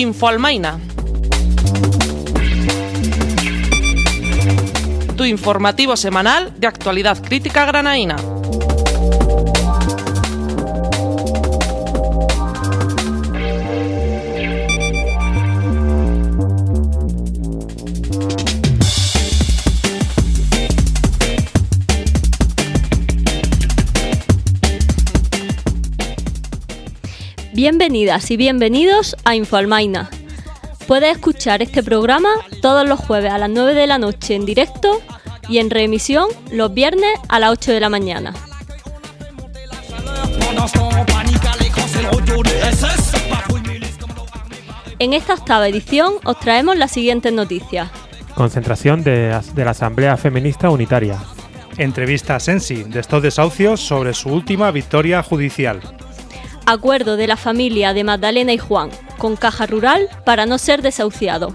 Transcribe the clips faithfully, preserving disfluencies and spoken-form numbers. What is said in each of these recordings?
Infoalmaina. Tu informativo semanal de actualidad crítica granaína. Bienvenidas y bienvenidos a Infoalmaina. Puedes escuchar este programa todos los jueves a las nueve de la noche en directo y en reemisión los viernes a las ocho de la mañana. En esta octava edición os traemos las siguientes noticias. Concentración de, de la Asamblea Feminista Unitaria. Entrevista a Sensi, de estos desahucios, sobre su última victoria judicial. Acuerdo de la familia de Magdalena y Juan con Caja Rural para no ser desahuciado.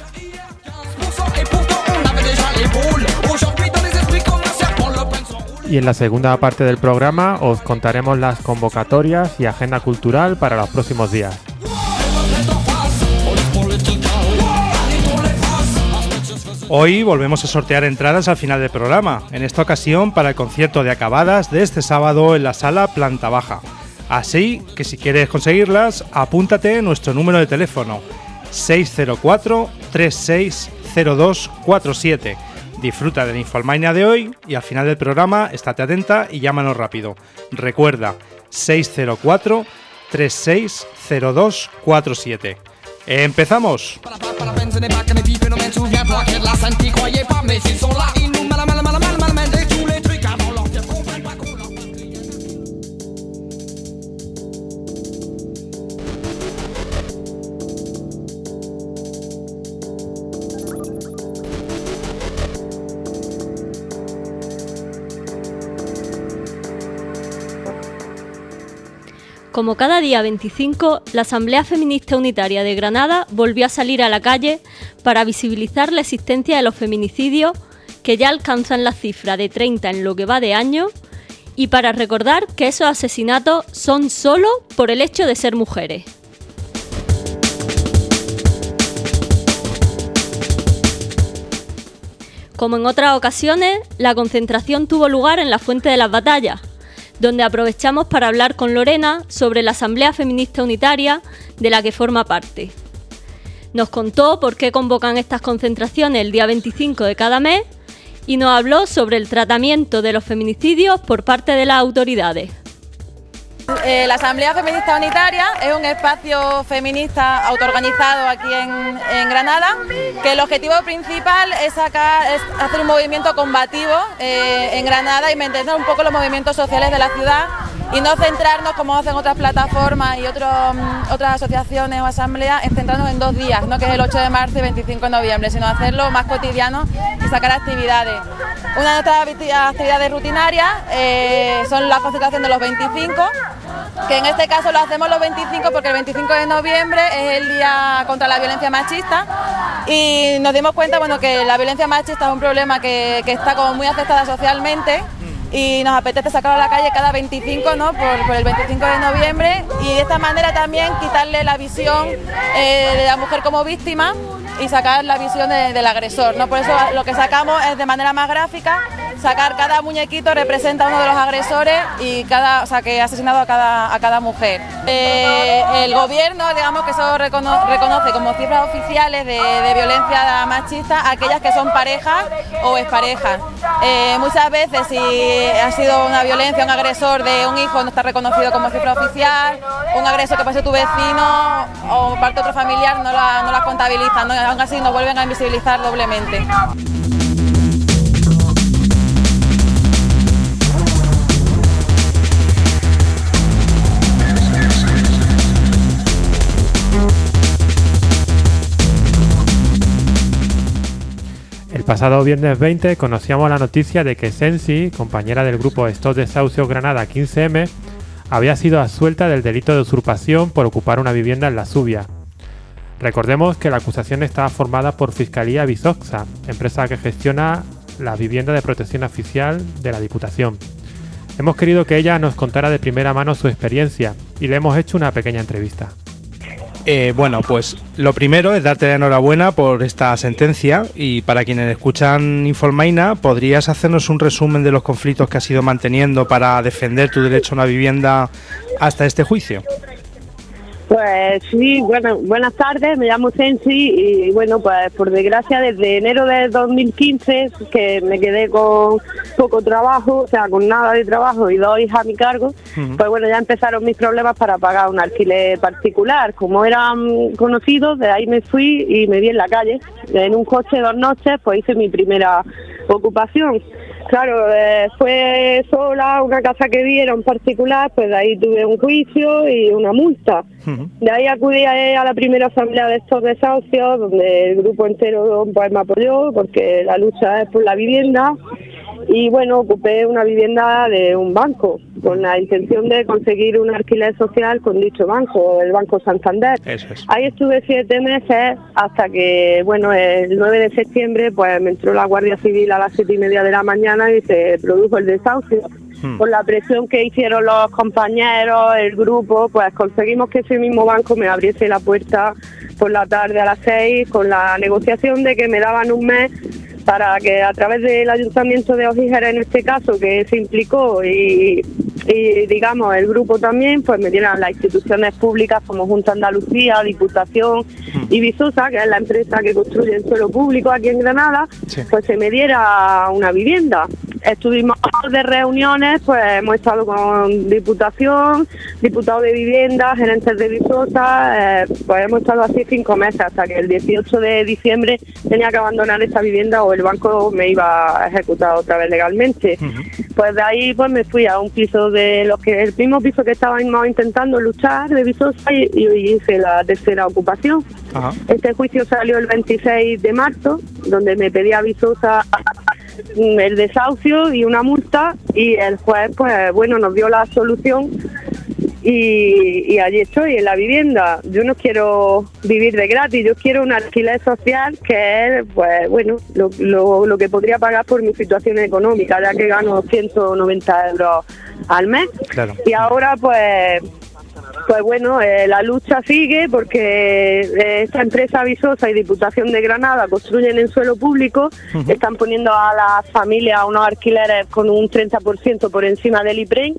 Y en la segunda parte del programa os contaremos las convocatorias y agenda cultural para los próximos días. Hoy volvemos a sortear entradas al final del programa, en esta ocasión para el concierto de Acabadas de este sábado en la sala Planta Baja. Así que si quieres conseguirlas, apúntate en nuestro número de teléfono seis cero cuatro, tres seis cero dos cuatro siete. Disfruta del Infoalmaina de hoy y al final del programa estate atenta y llámanos rápido. Recuerda, seis cero cuatro, tres seis cero dos cuatro siete. ¡Empezamos! Como cada día veinticinco, la Asamblea Feminista Unitaria de Granada volvió a salir a la calle para visibilizar la existencia de los feminicidios, que ya alcanzan la cifra de treinta en lo que va de año, y para recordar que esos asesinatos son solo por el hecho de ser mujeres. Como en otras ocasiones, la concentración tuvo lugar en la Fuente de las Batallas, donde aprovechamos para hablar con Lorena sobre la Asamblea Feminista Unitaria de la que forma parte. Nos contó por qué convocan estas concentraciones el día veinticinco de cada mes y nos habló sobre el tratamiento de los feminicidios por parte de las autoridades. Eh, la Asamblea Feminista Unitaria es un espacio feminista autoorganizado aquí en, en Granada, que el objetivo principal es, sacar, es hacer un movimiento combativo eh, en Granada y mantener un poco los movimientos sociales de la ciudad y no centrarnos, como hacen otras plataformas y otros, otras asociaciones o asambleas, en centrarnos en dos días, ¿no? Que es el ocho de marzo y veinticinco de noviembre, sino hacerlo más cotidiano y sacar actividades. Una de nuestras actividades rutinarias eh, son la concentración de los veinticinco, que en este caso lo hacemos los veinticinco porque el veinticinco de noviembre es el día contra la violencia machista y nos dimos cuenta, bueno, que la violencia machista es un problema que, que está como muy afectada socialmente y nos apetece sacarlo a la calle cada veinticinco, ¿no? por, por el veinticinco de noviembre y de esta manera también quitarle la visión eh, de la mujer como víctima y sacar la visión de, del agresor, ¿no? Por eso lo que sacamos es de manera más gráfica, sacar cada muñequito representa a uno de los agresores y cada, o sea, que ha asesinado a cada, a cada mujer. Eh, el gobierno, digamos que eso recono, reconoce como cifras oficiales de, de violencia machista aquellas que son parejas o exparejas. Eh, muchas veces si ha sido una violencia, un agresor de un hijo no está reconocido como cifra oficial, un agresor que puede ser tu vecino o parte de otro familiar no la, no la contabilizan, ¿no? Aún así nos vuelven a invisibilizar doblemente. El pasado viernes veinte conocíamos la noticia de que Sensi, compañera del grupo Estos Desahucios Granada quince eme, había sido absuelta del delito de usurpación por ocupar una vivienda en La Zubia. Recordemos que la acusación estaba formada por Fiscalía Visoxa, empresa que gestiona la vivienda de protección oficial de la Diputación. Hemos querido que ella nos contara de primera mano su experiencia y le hemos hecho una pequeña entrevista. Eh, bueno, pues lo primero es darte la enhorabuena por esta sentencia y para quienes escuchan Infomaina, ¿podrías hacernos un resumen de los conflictos que has ido manteniendo para defender tu derecho a una vivienda hasta este juicio? Pues sí, bueno, buenas tardes, me llamo Sensi y bueno, pues por desgracia desde enero de dos mil quince que me quedé con poco trabajo, o sea, con nada de trabajo y dos hijas a mi cargo, uh-huh. Pues bueno, ya empezaron mis problemas para pagar un alquiler particular. Como eran conocidos, de ahí me fui y me vi en la calle, en un coche dos noches, pues hice mi primera ocupación. Claro, eh, fue sola, una casa que vi era un particular, pues de ahí tuve un juicio y una multa. Uh-huh. De ahí acudí a, a la primera asamblea de estos desahucios, donde el grupo entero pues me apoyó, porque la lucha es por la vivienda. Y bueno, ocupé una vivienda de un banco, con la intención de conseguir un alquiler social con dicho banco, el Banco Santander. Eso es. Ahí estuve siete meses hasta que, bueno, el nueve de septiembre pues me entró la Guardia Civil a las siete y media de la mañana y se produjo el desahucio. Hmm. Por la presión que hicieron los compañeros, el grupo, pues conseguimos que ese mismo banco me abriese la puerta por la tarde a las seis, con la negociación de que me daban un mes para que a través del Ayuntamiento de Ojíjar, en este caso, que se implicó y, y digamos el grupo también, pues me dieran las instituciones públicas como Junta de Andalucía, Diputación y Visosa, que es la empresa que construye el suelo público aquí en Granada, sí. Pues se me diera una vivienda. Estuvimos de reuniones, pues hemos estado con Diputación, diputados de vivienda, gerentes de Visosa, eh, pues hemos estado así cinco meses hasta que el dieciocho de diciembre tenía que abandonar esa vivienda o el banco me iba a ejecutar otra vez legalmente. Uh-huh. Pues de ahí pues me fui a un piso de los que el mismo piso que estábamos intentando luchar de Visosa y, y hice la tercera ocupación. Uh-huh. Este juicio salió el veintiséis de marzo, donde me pedía Visosa el desahucio y una multa y el juez pues bueno nos dio la solución y, y allí estoy en la vivienda. Yo no quiero vivir de gratis, yo quiero un alquiler social que es pues bueno lo, lo, lo que podría pagar por mi situación económica, ya que gano ciento noventa euros al mes. Claro. Y ahora pues Pues bueno, eh, la lucha sigue porque eh, esta empresa Visosa y Diputación de Granada construyen en suelo público, uh-huh. Están poniendo a las familias unos alquileres con un treinta por ciento por encima del IPREM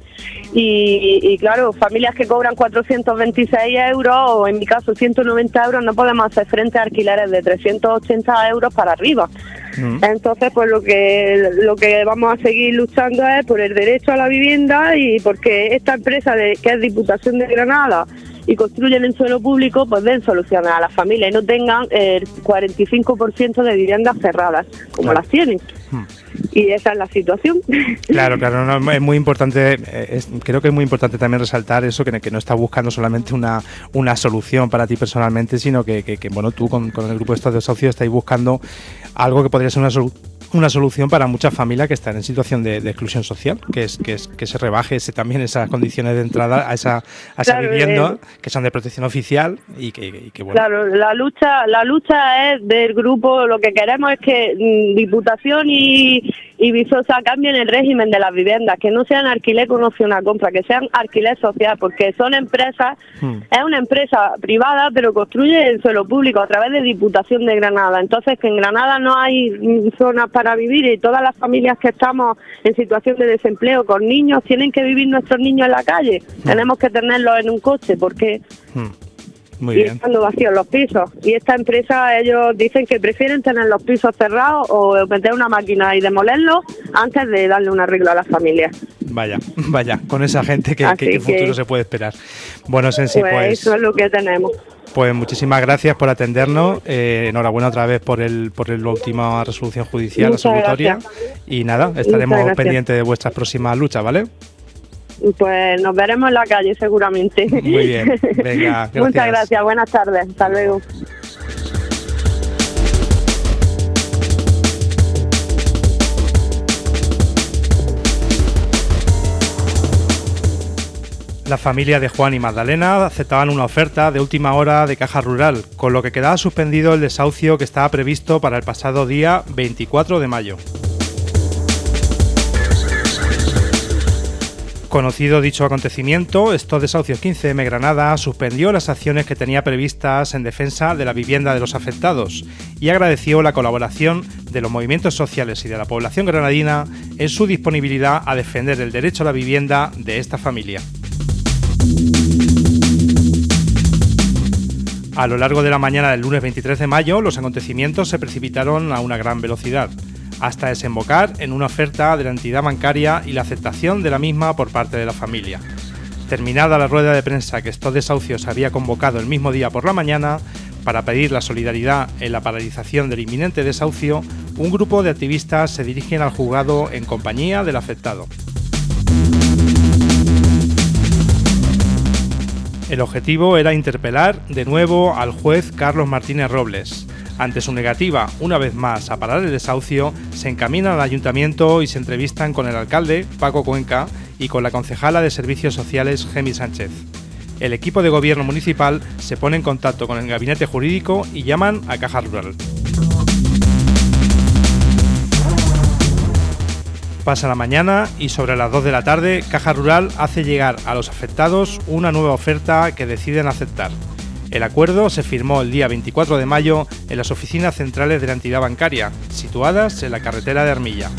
y, y, y claro, familias que cobran cuatrocientos veintiséis euros o en mi caso ciento noventa euros no podemos hacer frente a alquileres de trescientos ochenta euros para arriba. Uh-huh. Entonces pues lo que lo que vamos a seguir luchando es por el derecho a la vivienda y porque esta empresa de, que es Diputación de Granada y construyen en suelo público, pues den soluciones a las familias y no tengan el cuarenta y cinco por ciento de viviendas cerradas, como claro. Las tienen. Hmm. Y esa es la situación. Claro, claro, no, es muy importante, es, creo que es muy importante también resaltar eso, que, que no está buscando solamente una, una solución para ti personalmente, sino que, que, que bueno, tú con, con el grupo de estos desahucios estáis buscando algo que podría ser una solución una solución para muchas familias que están en situación de, de exclusión social, que es que es que se rebaje ese, también esas condiciones de entrada a esa, a esa claro, vivienda eh, que son de protección oficial y que, y que bueno. Claro, la lucha la lucha es del grupo, lo que queremos es que mm, Diputación y, y Visosa cambien el régimen de las viviendas, que no sean alquiler con opción a compra, que sean alquiler social, porque son empresas, hmm. es una empresa privada, pero construye el suelo público a través de Diputación de Granada, entonces que en Granada no hay zonas para vivir y todas las familias que estamos en situación de desempleo con niños, tienen que vivir nuestros niños en la calle, hmm. tenemos que tenerlos en un coche, porque hmm. Muy y bien. Estando vacíos los pisos. Y esta empresa, ellos dicen que prefieren tener los pisos cerrados o meter una máquina y demolerlos antes de darle un arreglo a las familias. Vaya, vaya, con esa gente que, que, que futuro que, se puede esperar. Bueno, Sensi, pues, pues eso es lo que tenemos. Pues muchísimas gracias por atendernos. Eh, enhorabuena otra vez por el por la última resolución judicial, Muchas absolutoria. Gracias. Y nada, estaremos pendientes de vuestras próximas luchas, ¿vale? Pues nos veremos en la calle seguramente. Muy bien, venga, gracias. Muchas gracias, buenas tardes, hasta luego. La familia de Juan y Magdalena aceptaban una oferta de última hora de Caja Rural, con lo que quedaba suspendido el desahucio que estaba previsto para el pasado día veinticuatro de mayo. Conocido dicho acontecimiento, Stop Desahucios quince eme Granada suspendió las acciones que tenía previstas en defensa de la vivienda de los afectados y agradeció la colaboración de los movimientos sociales y de la población granadina en su disponibilidad a defender el derecho a la vivienda de esta familia. A lo largo de la mañana del lunes veintitrés de mayo, los acontecimientos se precipitaron a una gran velocidad, hasta desembocar en una oferta de la entidad bancaria y la aceptación de la misma por parte de la familia. Terminada la rueda de prensa que Stop Desahucios había convocado el mismo día por la mañana para pedir la solidaridad en la paralización del inminente desahucio, un grupo de activistas se dirigen al juzgado en compañía del afectado. El objetivo era interpelar de nuevo al juez Carlos Martínez Robles. Ante su negativa, una vez más, a parar el desahucio, se encaminan al ayuntamiento y se entrevistan con el alcalde, Paco Cuenca, y con la concejala de Servicios Sociales, Gemi Sánchez. El equipo de gobierno municipal se pone en contacto con el gabinete jurídico y llaman a Caja Rural. Pasa la mañana y sobre las dos de la tarde, Caja Rural hace llegar a los afectados una nueva oferta que deciden aceptar. El acuerdo se firmó el día veinticuatro de mayo en las oficinas centrales de la entidad bancaria, situadas en la carretera de Armilla.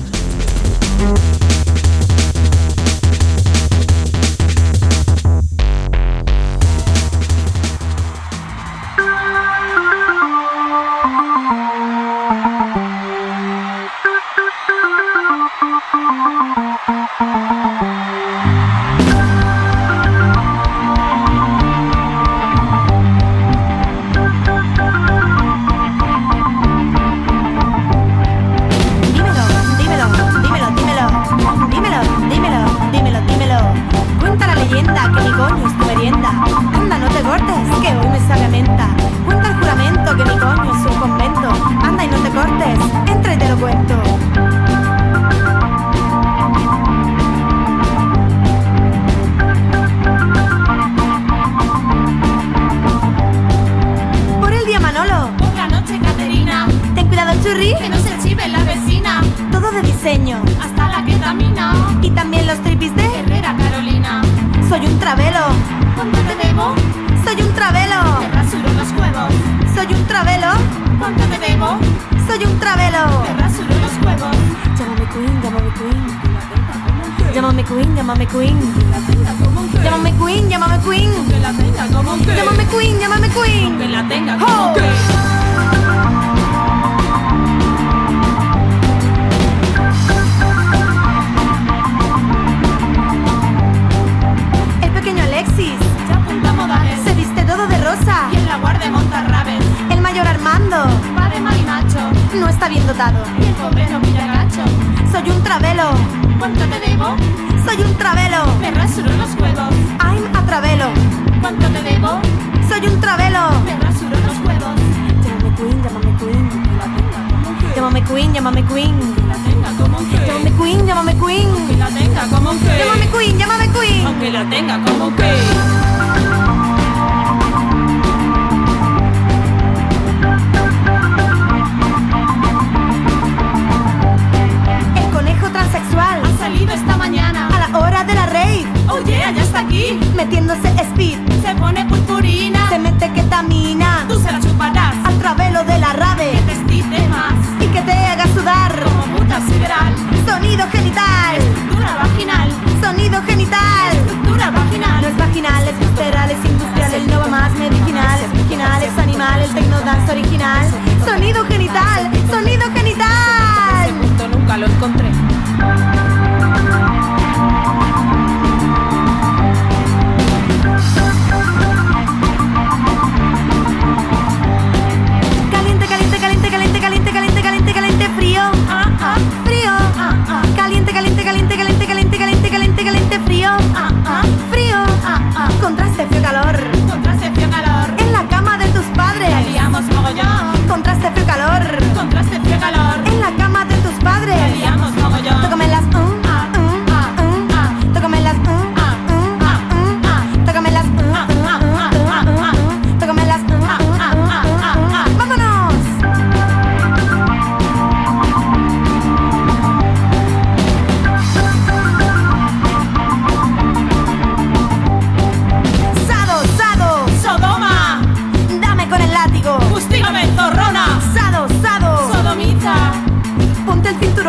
Llámame Queen, llámame Queen. Llámame Queen, llámame Queen. Que la tenga como que. Llámame Queen, llámame Queen. Que la tenga como que. El pequeño Alexis ya apunta modales. Se viste todo de rosa y en la guardia monta rabes. El mayor Armando va de marinacho. No está bien dotado y el pobre no pilla gacho. Soy un travelo. ¿Cuánto te debo? Soy un travelo. Me rasuro los huevos. I'm a travelo. ¿Cuánto te debo? Soy un travelo. Me rasuro los huevos. Llámame Queen, llámame Queen. Llámame Queen, llámame Queen. Llámame Queen, llámame Queen. Aunque la tenga como que. Llámame Queen, llámame Queen. Aunque la tenga como que. Ha salido esta mañana a la hora de la rave. Oye, yeah, ya está aquí. Metiéndose speed. Se pone purpurina. Se mete ketamina. Tú se la chuparás al travelo de la rave. Que te excite más y que te haga sudar como puta sideral. Sonido genital. Estructura vaginal. Sonido genital. Estructura vaginal. No es vaginal, es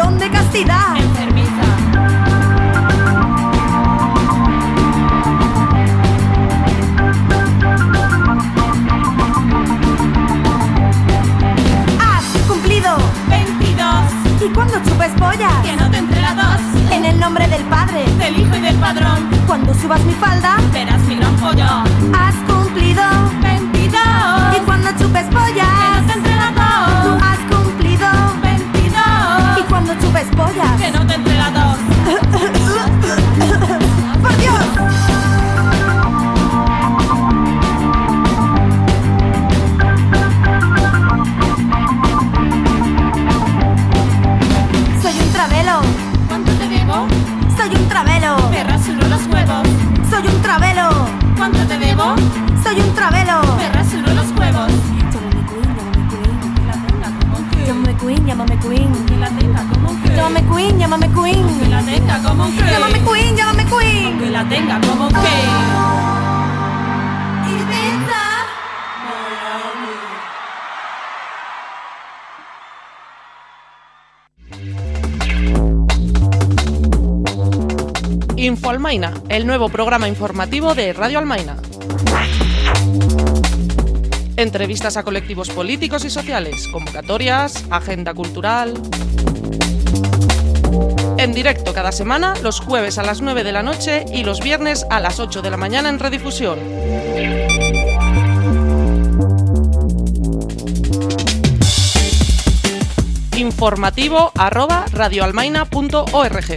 ladrón de castidad. Enfermiza. ¿Y cuando chupes pollas? Que no te entre las dos. En el nombre del Padre, del Hijo y del Padrón. Cuando subas mi falda, verás mi gran pollón. Has cumplido veintidós. Y cuando chupes pollas, que no te entre las dos. Tú has cumplido veintidós. Y cuando chupes pollas, que no te entre las dos. ¡Por Dios! ¿Cuánto te debo? Soy un travelo. Me rasuro los huevos. Soy un travelo. ¿Cuánto te debo? Soy un travelo. Me rasuro los huevos. Llámame queen, llámame queen. Que la tenga como un que. Llámame queen, llámame queen. Que la tenga como un que. Llámame queen, llámame queen. Que la tenga como un que. Info Almaina, el nuevo programa informativo de Radio Almaina. Entrevistas a colectivos políticos y sociales, convocatorias, agenda cultural. En directo cada semana, los jueves a las nueve de la noche y los viernes a las ocho de la mañana en redifusión. Informativo arroba radioalmaina punto org.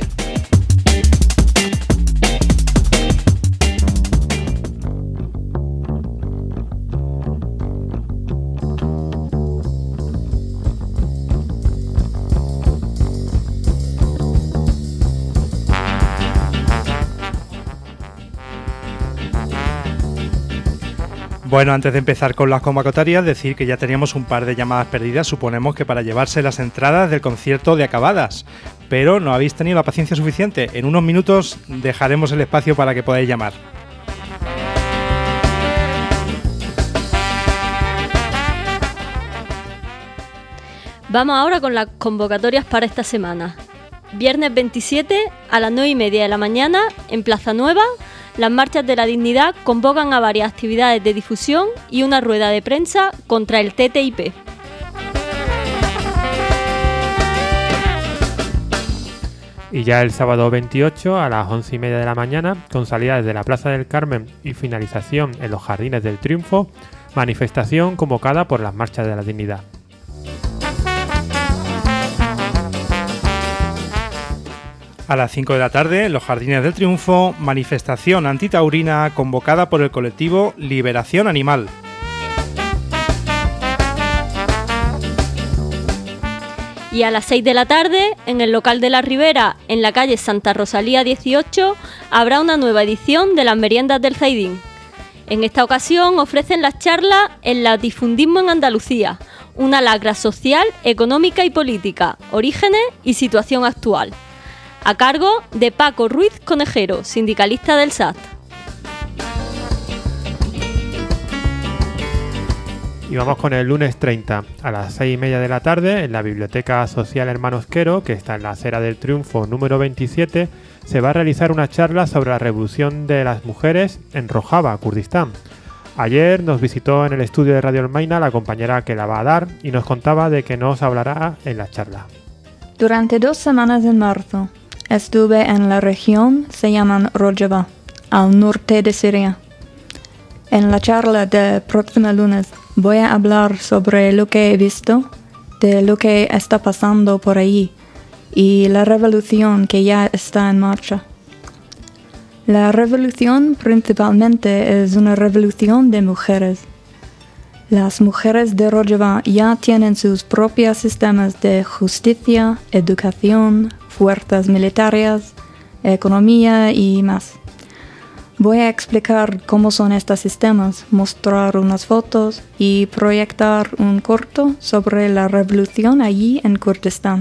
Bueno, antes de empezar con las convocatorias, decir que ya teníamos un par de llamadas perdidas, suponemos que para llevarse las entradas del concierto de Acabadas, pero no habéis tenido la paciencia suficiente. En unos minutos dejaremos el espacio para que podáis llamar. Vamos ahora con las convocatorias para esta semana. Viernes veintisiete a las nueve y media de la mañana en Plaza Nueva. Las marchas de la dignidad convocan a varias actividades de difusión y una rueda de prensa contra el T T I P. Y ya el sábado veintiocho a las once y media de la mañana, con salida desde la Plaza del Carmen y finalización en los Jardines del Triunfo, manifestación convocada por las marchas de la dignidad. A las cinco de la tarde, en los Jardines del Triunfo, manifestación antitaurina convocada por el colectivo Liberación Animal. Y a las seis de la tarde, en el local de la Ribera, en la calle Santa Rosalía dieciocho, habrá una nueva edición de las meriendas del Zaidín. En esta ocasión ofrecen las charlas El latifundismo en Andalucía, una lacra social, económica y política, orígenes y situación actual, a cargo de Paco Ruiz Conejero, sindicalista del S A T. Y vamos con el lunes treinta, a las seis y media de la tarde, en la Biblioteca Social Hermanos Quero, que está en la Acera del Triunfo número veintisiete, se va a realizar una charla sobre la revolución de las mujeres en Rojava, Kurdistán. Ayer nos visitó en el estudio de Radio Almaina la compañera que la va a dar y nos contaba de que nos hablará en la charla. Durante dos semanas en marzo estuve en la región, se llama Rojava, al norte de Siria. En la charla del próximo lunes voy a hablar sobre lo que he visto, de lo que está pasando por allí y la revolución que ya está en marcha. La revolución principalmente es una revolución de mujeres. Las mujeres de Rojava ya tienen sus propios sistemas de justicia, educación, fuerzas militares, economía y más. Voy a explicar cómo son estos sistemas, mostrar unas fotos y proyectar un corto sobre la revolución allí en Kurdistán.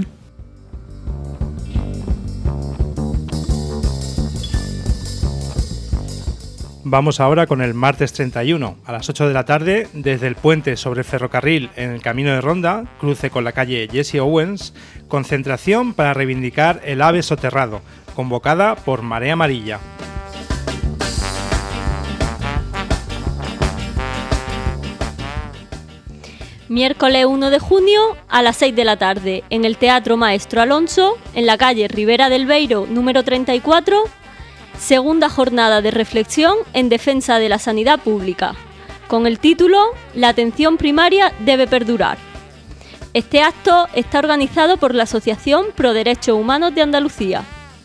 Vamos ahora con el martes treinta y uno, a las ocho de la tarde, desde el puente sobre el ferrocarril en el Camino de Ronda, cruce con la calle Jesse Owens, concentración para reivindicar el ave soterrado, convocada por Marea Amarilla. Miércoles uno de junio a las seis de la tarde en el Teatro Maestro Alonso, en la calle Ribera del Beiro número treinta y cuatro, segunda jornada de reflexión en defensa de la sanidad pública, con el título La atención primaria debe perdurar. Este acto está organizado por la Asociación Pro Derechos Humanos de Andalucía.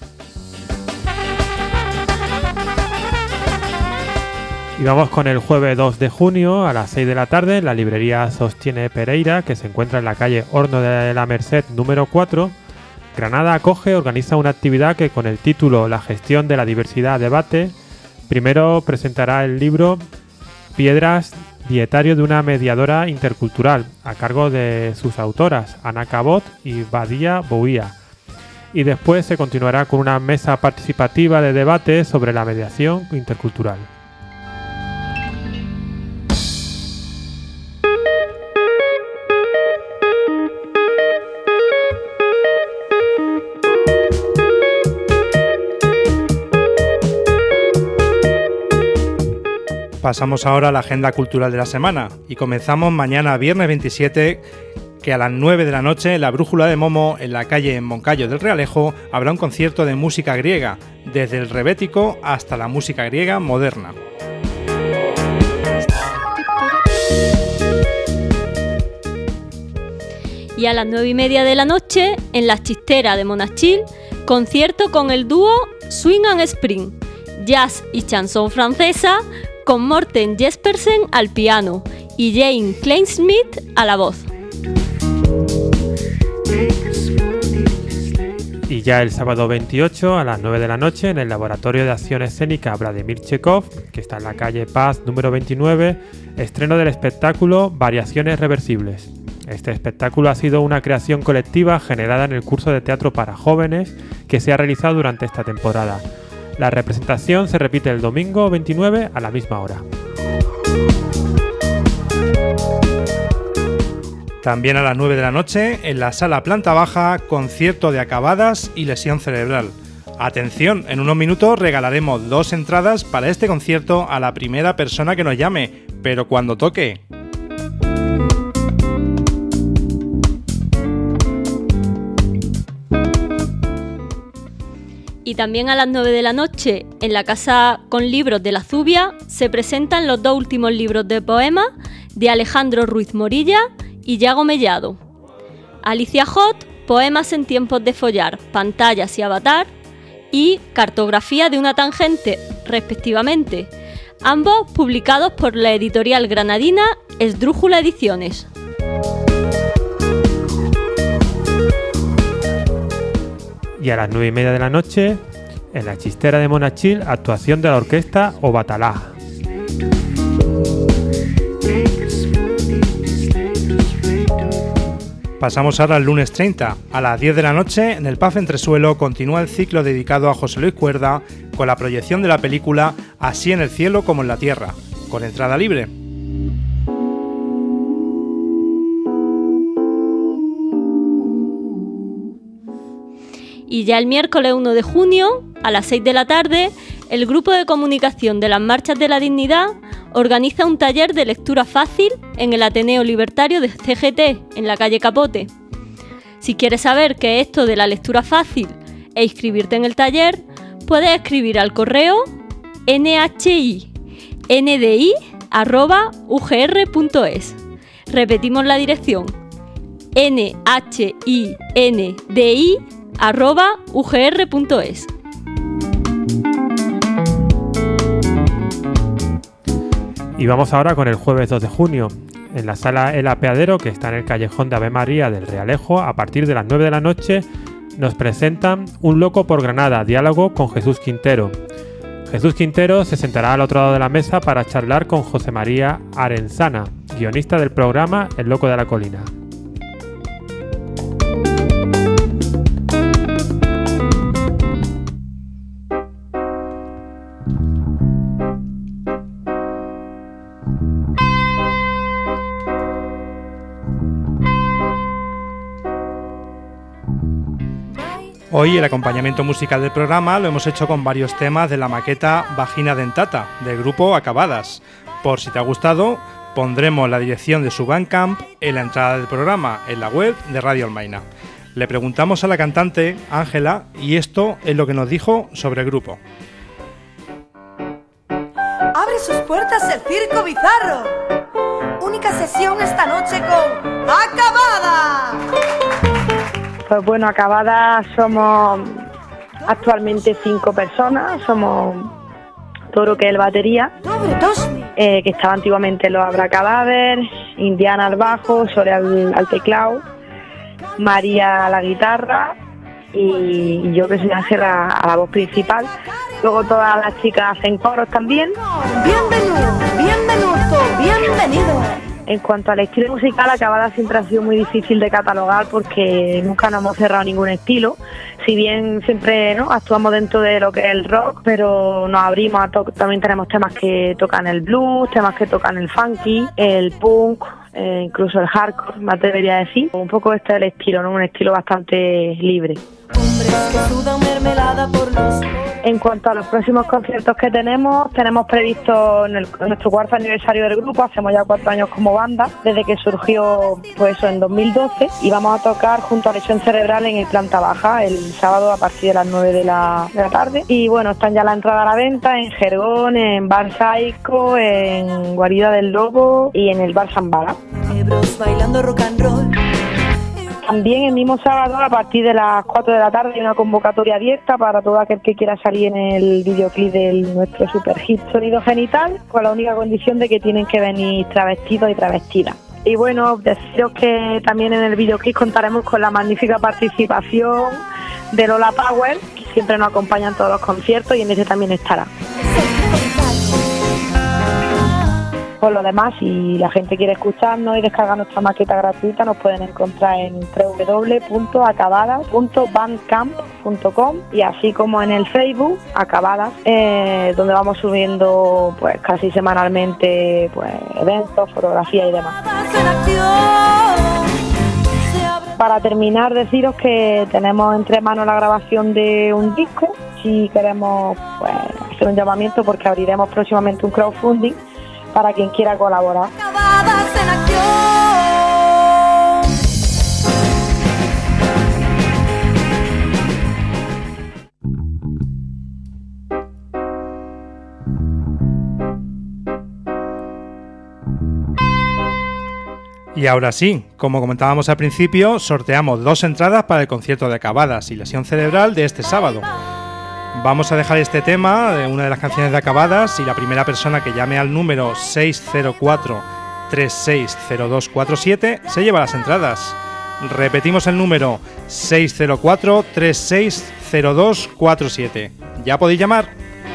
Y vamos con el jueves dos de junio a las seis de la tarde en la librería Sostiene Pereira, que se encuentra en la calle Horno de la Merced número cuatro. Granada Acoge organiza una actividad que, con el título La gestión de la diversidad debate, primero presentará el libro Piedras, dietario de una mediadora intercultural, a cargo de sus autoras, Ana Cabot y Badía Bouía. Y después se continuará con una mesa participativa de debate sobre la mediación intercultural. Pasamos ahora a la agenda cultural de la semana y comenzamos mañana viernes veintisiete, que a las nueve de la noche en la Brújula de Momo, en la calle Moncayo del Realejo, habrá un concierto de música griega, desde el rebético hasta la música griega moderna. Y a las nueve y media de la noche, en la Chistera de Monachil, concierto con el dúo Swing and Spring, jazz y chanson francesa, con Morten Jespersen al piano y Jane Kleinsmith a la voz. Y ya el sábado veintiocho a las nueve de la noche en el Laboratorio de Acción Escénica Vladimir Chekov, que está en la calle Paz número veintinueve, estreno del espectáculo Variaciones Reversibles. Este espectáculo ha sido una creación colectiva generada en el curso de teatro para jóvenes que se ha realizado durante esta temporada. La representación se repite el domingo veintinueve a la misma hora. También a las nueve de la noche, en la sala planta baja, concierto de acabadas y lesión cerebral. Atención, en unos minutos regalaremos dos entradas para este concierto a la primera persona que nos llame, pero cuando toque. Y también a las nueve de la noche, en la Casa con Libros de la Zubia, se presentan los dos últimos libros de poemas de Alejandro Ruiz Morilla y Yago Mellado. Alicia Hot, Poemas en tiempos de follar, pantallas y avatar, y Cartografía de una tangente, respectivamente, ambos publicados por la editorial granadina Esdrújula Ediciones. Y a las nueve y media de la noche, en la Chistera de Monachil, actuación de la orquesta Obatalá. Pasamos ahora al lunes treinta. A las diez de la noche, en el P A F Entresuelo, continúa el ciclo dedicado a José Luis Cuerda con la proyección de la película Así en el cielo como en la tierra, con entrada libre. Y ya el miércoles uno de junio, a las seis de la tarde, el Grupo de Comunicación de las Marchas de la Dignidad organiza un taller de lectura fácil en el Ateneo Libertario de C G T, en la calle Capote. Si quieres saber qué es esto de la lectura fácil e inscribirte en el taller, puedes escribir al correo nhindI arroba u g r punto es. Repetimos la dirección: nhindI arroba u g r punto es. Y vamos ahora con el jueves dos de junio, en la sala El Apeadero, que está en el callejón de Ave María del Realejo. A partir de las nueve de la noche nos presentan Un loco por Granada, diálogo con Jesús Quintero. Jesús Quintero se sentará al otro lado de la mesa para charlar con José María Arenzana, guionista del programa El Loco de la Colina. Hoy el acompañamiento musical del programa lo hemos hecho con varios temas de la maqueta Vagina Dentata, del grupo Acabadas. Por si te ha gustado, pondremos la dirección de su Bandcamp en la entrada del programa, en la web de Radio Almaina. Le preguntamos a la cantante, Ángela, y esto es lo que nos dijo sobre el grupo. Abre sus puertas el Circo Bizarro. Única sesión esta noche con Acabadas. Pues bueno, Acabadas somos actualmente cinco personas. Somos Toro, que es el batería, eh, que estaba antiguamente en los Abracadabers, Indiana al bajo, Sore al, al teclado, María a la guitarra y, y yo, que soy Ángela, a la voz principal. Luego todas las chicas hacen coros también. Bienvenido, bienvenido, bienvenido. En cuanto al estilo musical, Acabadas siempre ha sido muy difícil de catalogar porque nunca nos hemos cerrado ningún estilo. Si bien siempre, ¿no?, actuamos dentro de lo que es el rock, pero nos abrimos a to- también tenemos temas que tocan el blues, temas que tocan el funky, el punk, eh, incluso el hardcore, me atrevería a decir. Un poco este es el estilo, ¿no?, un estilo bastante libre. Hombres que sudan mermelada por los... En cuanto a los próximos conciertos que tenemos, tenemos previsto en, el, en nuestro cuarto aniversario del grupo, hacemos ya cuatro años como banda, desde que surgió pues eso en dos mil doce, y vamos a tocar junto a Lesión Cerebral en el Planta Baja el sábado a partir de las nueve de la, de la tarde. Y bueno, están ya la entrada a la venta en Jergón, en Bar Saico, en Guarida del Lobo y en el Bar Zambala. Hebros bailando rock and roll. También el mismo sábado a partir de las cuatro de la tarde hay una convocatoria abierta para todo aquel que quiera salir en el videoclip de nuestro super hit Sonido Genital, con la única condición de que tienen que venir travestidos y travestidas. Y bueno, deciros que también en el videoclip contaremos con la magnífica participación de Lola Power, que siempre nos acompaña en todos los conciertos, y en ese también estará. Por lo demás, si la gente quiere escucharnos y descargar nuestra maqueta gratuita, nos pueden encontrar en doble u doble u doble u punto acabadas punto bandcamp punto com, y así como en el Facebook Acabadas, eh, donde vamos subiendo pues casi semanalmente pues eventos, fotografías y demás. Para terminar, deciros que tenemos entre manos la grabación de un disco. Si queremos pues hacer un llamamiento, porque abriremos próximamente un crowdfunding para quien quiera colaborar. Acabadas en acción. Y ahora sí, como comentábamos al principio, sorteamos dos entradas para el concierto de Acabadas y Lesión Cerebral de este sábado. Vamos a dejar este tema de una de las canciones de Acabadas, y la primera persona que llame al número seis cero cuatro, tres seis cero dos cuatro siete se lleva las entradas. Repetimos el número seis cero cuatro, tres seis cero dos cuatro siete. Ya podéis llamar.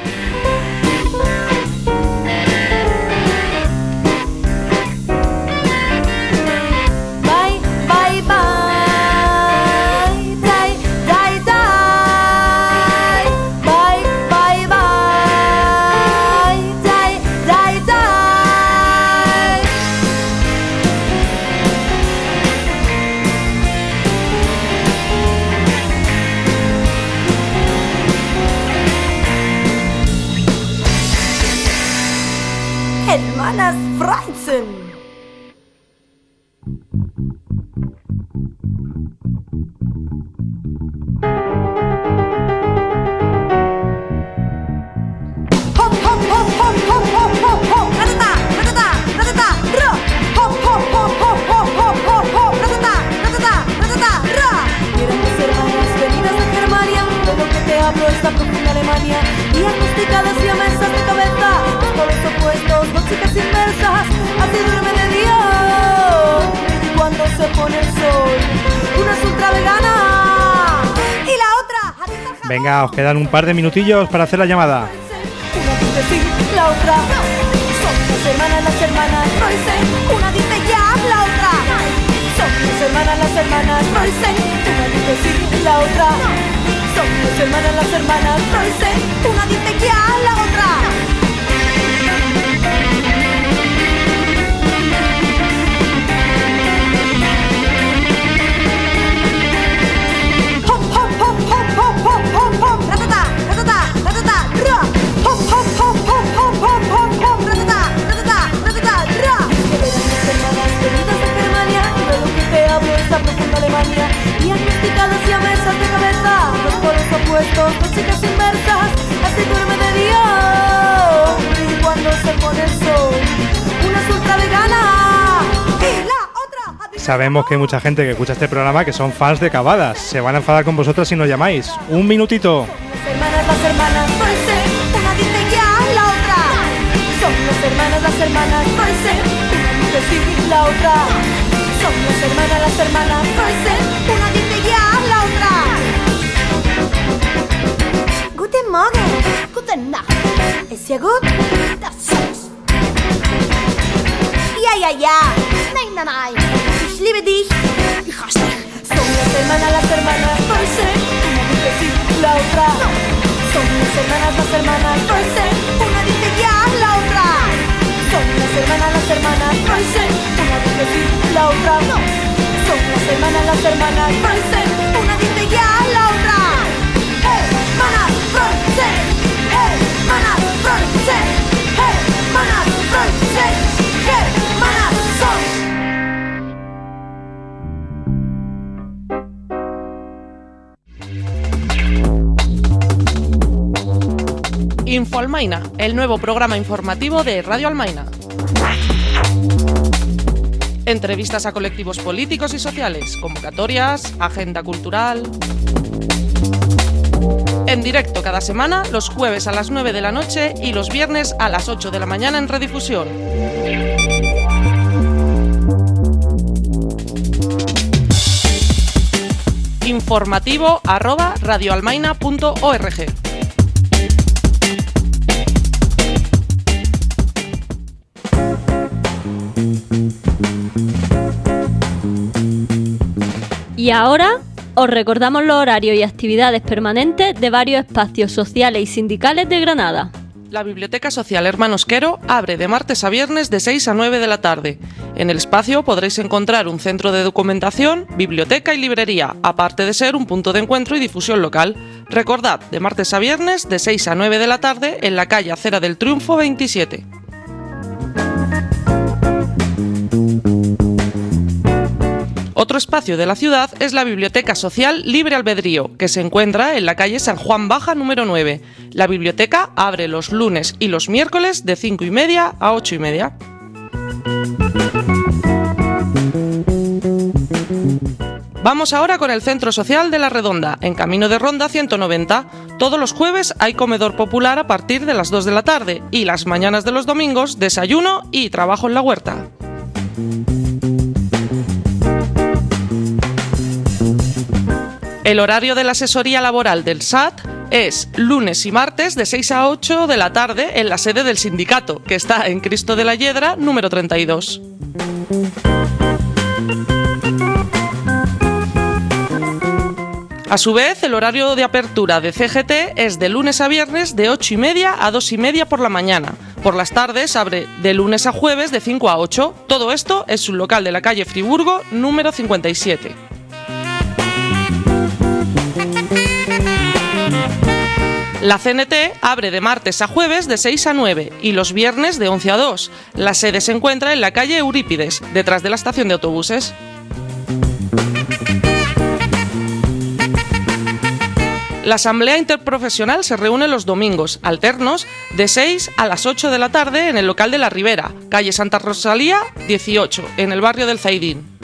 Hermanas Freitzen. Hop, hop, hop, hop, hop, hop, hop, hop, ratata, ratata, ratata, ra. Hop, hop, hop, hop, hop, hop, hop, hop, ratata, ratata, ratata, ra. Miren mis hermanas venidas de Germania, de lo que te hablo es la profunda Alemania, diagnosticadas y a mesas de cabeza, los polos opuestos, dos chicas inversas, así duerme de día. Y cuando se pone el sol, una es ultra vegana y la otra adicta al jabón. Venga, os quedan un par de minutillos para hacer la llamada. Una dice sí, la otra no. Son mis hermanas las hermanas Royce. Una dice ya, la otra son mis hermanas las hermanas Royce. Una dice sí, la otra no. Son mis hermanas las hermanas Royce. Una dice ya, la otra hop, hop, hop, hop, chicas inmersas, así duerme de día. Y cuando se pone el sol, una es ultra vegana y la otra... Sabemos que hay mucha gente que escucha este programa que son fans de Cavadas. Se van a enfadar con vosotras si nos llamáis. Un minutito. Las hermanas, las hermanas, por ser una dice ya la otra. Son las hermanas, las hermanas, por ser una dice sí la otra. Son las hermanas, las hermanas, por ser una dice ya la otra. Guten Morgen, guten Nacht, ist ja gut, das ist. Ja, ja, ja, nein, nein, nein, ich liebe dich, ich hasse dich. Son las hermanas, las hermanas, por ser una dice sí la otra. Son las hermanas, las hermanas, por ser una dice ya la otra. Son las hermanas, las hermanas, por ser una dice sí la otra. No. Son las hermanas, las hermanas, por ser una dice ya la otra. Hermanas, por ser, hermanas, por ser, hermanas, por ser, hermanas son. Info Almaina, el nuevo programa informativo de Radio Almaina. Entrevistas a colectivos políticos y sociales, convocatorias, agenda cultural. En directo cada semana, los jueves a las nueve de la noche y los viernes a las ocho de la mañana en redifusión. Informativo arroba radioalmaina punto org. Y ahora os recordamos los horarios y actividades permanentes de varios espacios sociales y sindicales de Granada. La Biblioteca Social Hermanos Quero abre de martes a viernes de seis a nueve de la tarde. En el espacio podréis encontrar un centro de documentación, biblioteca y librería, aparte de ser un punto de encuentro y difusión local. Recordad, de martes a viernes de seis a nueve de la tarde en la calle Acera del Triunfo veintisiete. Otro espacio de la ciudad es la Biblioteca Social Libre Albedrío, que se encuentra en la calle San Juan Baja número nueve. La biblioteca abre los lunes y los miércoles de cinco y media a ocho y media. Vamos ahora con el Centro Social de La Redonda, en Camino de Ronda ciento noventa. Todos los jueves hay comedor popular a partir de las dos de la tarde y las mañanas de los domingos desayuno y trabajo en la huerta. El horario de la asesoría laboral del S A T es lunes y martes de seis a ocho de la tarde en la sede del sindicato, que está en Cristo de la Hiedra, número treinta y dos. A su vez, el horario de apertura de C G T es de lunes a viernes de ocho y media a dos y media por la mañana. Por las tardes abre de lunes a jueves de cinco a ocho. Todo esto es un local de la calle Friburgo, número cincuenta y siete. La C N T abre de martes a jueves de seis a nueve y los viernes de once a dos. La sede se encuentra en la calle Eurípides, detrás de la estación de autobuses. La Asamblea Interprofesional se reúne los domingos, alternos, de seis a las ocho de la tarde en el local de La Ribera, calle Santa Rosalía dieciocho, en el barrio del Zaidín.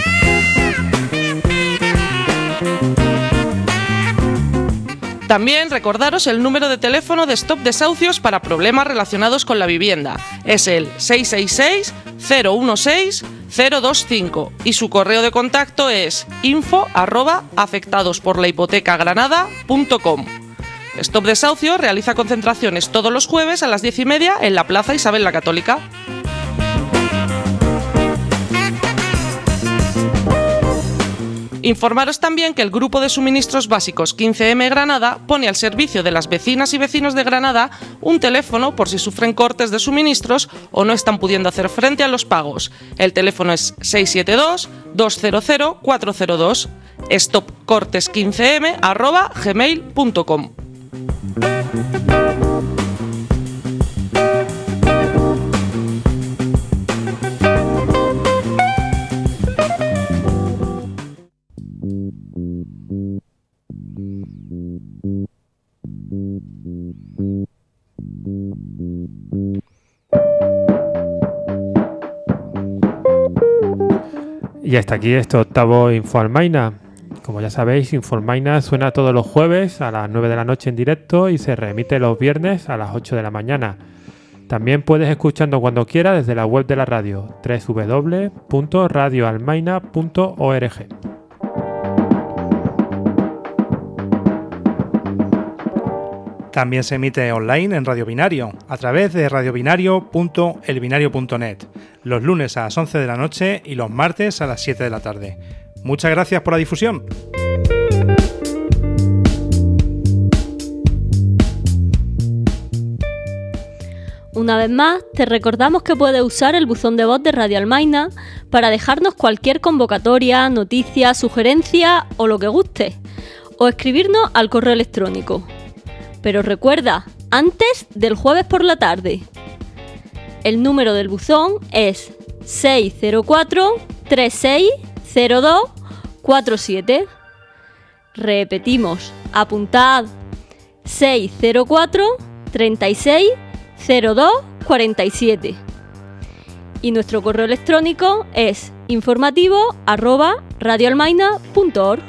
También recordaros el número de teléfono de Stop Desahucios para problemas relacionados con la vivienda. Es el seis seis seis, cero uno seis, cero dos cinco y su correo de contacto es info arroba afectadosporlahipotecagranada punto com. Stop Desahucio realiza concentraciones todos los jueves a las diez y media en la Plaza Isabel la Católica. Informaros también que el Grupo de Suministros Básicos quince eme Granada pone al servicio de las vecinas y vecinos de Granada un teléfono por si sufren cortes de suministros o no están pudiendo hacer frente a los pagos. El teléfono es seis siete dos, dos cero cero, cuatro cero dos, stopcortes quince eme arroba gmail punto com. Y hasta aquí este octavo Info Almaina. Como ya sabéis, Info Almaina suena todos los jueves a las nueve de la noche en directo y se reemite los viernes a las ocho de la mañana. También puedes escucharnos cuando quieras desde la web de la radio, doble u doble u doble u punto radio almaina punto org. También se emite online en Radio Binario, a través de radiobinario punto elbinario punto net, los lunes a las once de la noche y los martes a las siete de la tarde. Muchas gracias por la difusión. Una vez más, te recordamos que puedes usar el buzón de voz de Radio Almaina para dejarnos cualquier convocatoria, noticia, sugerencia o lo que guste, o escribirnos al correo electrónico. Pero recuerda, antes del jueves por la tarde. El número del buzón es seis cero cuatro, tres seis cero dos, cuatro siete. Repetimos, apuntad seis cero cuatro, tres seis cero dos, cuatro siete. Y nuestro correo electrónico es informativo arroba radioalmaina punto org.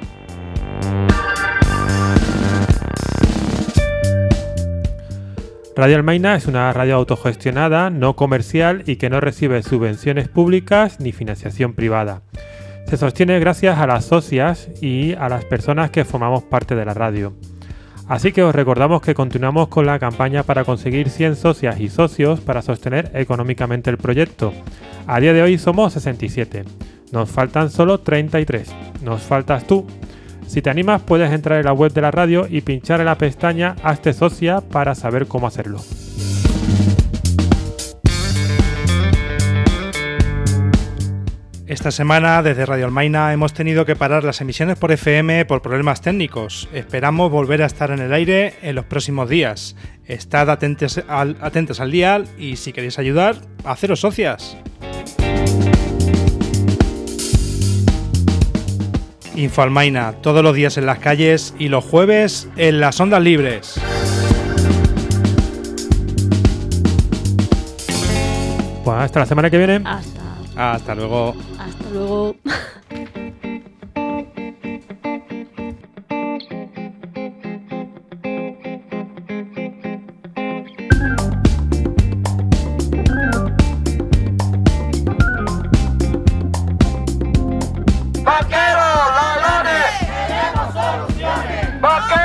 Radio Almaina es una radio autogestionada, no comercial y que no recibe subvenciones públicas ni financiación privada. Se sostiene gracias a las socias y a las personas que formamos parte de la radio. Así que os recordamos que continuamos con la campaña para conseguir cien socias y socios para sostener económicamente el proyecto. A día de hoy somos sesenta y siete. Nos faltan solo treinta y tres. Nos faltas tú. Si te animas, puedes entrar en la web de la radio y pinchar en la pestaña Hazte socia para saber cómo hacerlo. Esta semana, desde Radio Almaina, hemos tenido que parar las emisiones por F M por problemas técnicos. Esperamos volver a estar en el aire en los próximos días. Estad atentos al, atentos al dial y si queréis ayudar, haceros socias. Info Almaina, todos los días en las calles y los jueves en las ondas libres. Pues hasta la semana que viene. Hasta, Hasta luego. hasta luego. ¡Vaqueros, ladrones! ¡Queremos soluciones! ¡Vaqueros!